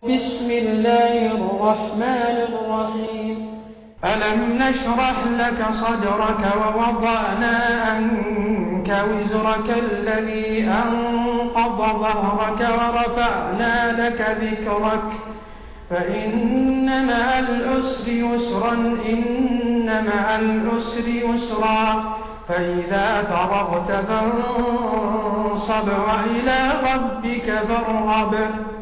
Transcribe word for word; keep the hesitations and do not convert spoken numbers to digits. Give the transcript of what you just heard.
بسم الله الرحمن الرحيم ألم نشرح لك صدرك ووضعنا عنك وزرك الذي أنقض ظهرك ورفعنا لك ذكرك فإن مع العسر يسرا إن مع العسر يسرا فإذا فرغت فانصب وإلى ربك فارغب